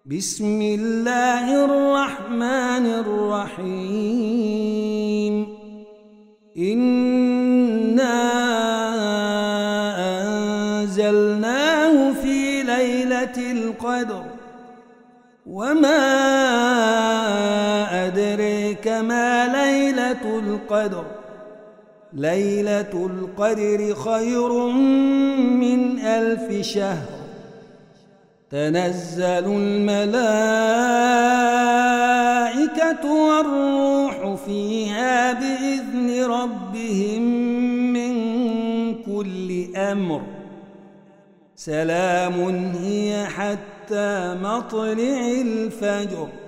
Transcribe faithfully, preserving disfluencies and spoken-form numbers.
بسم الله الرحمن الرحيم إنا أنزلناه في ليلة القدر وما أدريك ما ليلة القدر ليلة القدر خير من ألف شهر تنزل الملائكة والروح فيها بإذن ربهم من كل أمر سلام هي حتى مطلع الفجر.